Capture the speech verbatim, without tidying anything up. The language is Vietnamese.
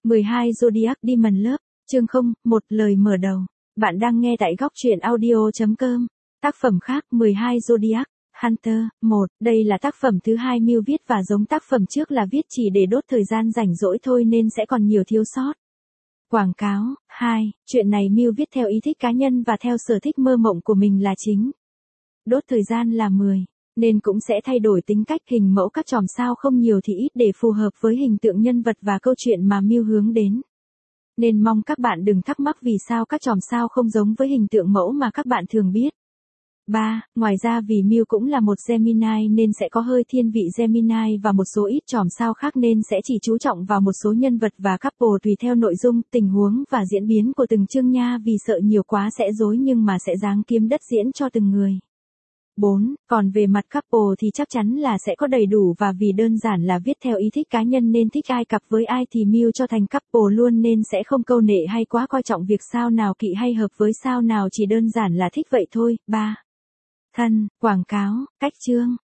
mười hai Zodiac Demon Love, chương không một lời mở đầu. Bạn đang nghe tại góc truyện audio chấm com. Tác phẩm khác mười hai Zodiac, Hunter, một. Đây là tác phẩm thứ hai Miu viết và giống tác phẩm trước là viết chỉ để đốt thời gian rảnh rỗi thôi nên sẽ còn nhiều thiếu sót. Quảng cáo, hai. Chuyện này Miu viết theo ý thích cá nhân và theo sở thích mơ mộng của mình là chính. Đốt thời gian là mười. Nên cũng sẽ thay đổi tính cách hình mẫu các chòm sao không nhiều thì ít để phù hợp với hình tượng nhân vật và câu chuyện mà Miu hướng đến. Nên mong các bạn đừng thắc mắc vì sao các chòm sao không giống với hình tượng mẫu mà các bạn thường biết. ba. Ngoài ra vì Miu cũng là một Gemini nên sẽ có hơi thiên vị Gemini và một số ít chòm sao khác nên sẽ chỉ chú trọng vào một số nhân vật và couple tùy theo nội dung, tình huống và diễn biến của từng chương nha vì sợ nhiều quá sẽ rối nhưng mà sẽ giáng kiếm đất diễn cho từng người. bốn. Còn về mặt couple thì chắc chắn là sẽ có đầy đủ và vì đơn giản là viết theo ý thích cá nhân nên thích ai cặp với ai thì Miu cho thành couple luôn nên sẽ không câu nệ hay quá coi trọng việc sao nào kỵ hay hợp với sao nào chỉ đơn giản là thích vậy thôi. ba. Thân, quảng cáo, cách chương.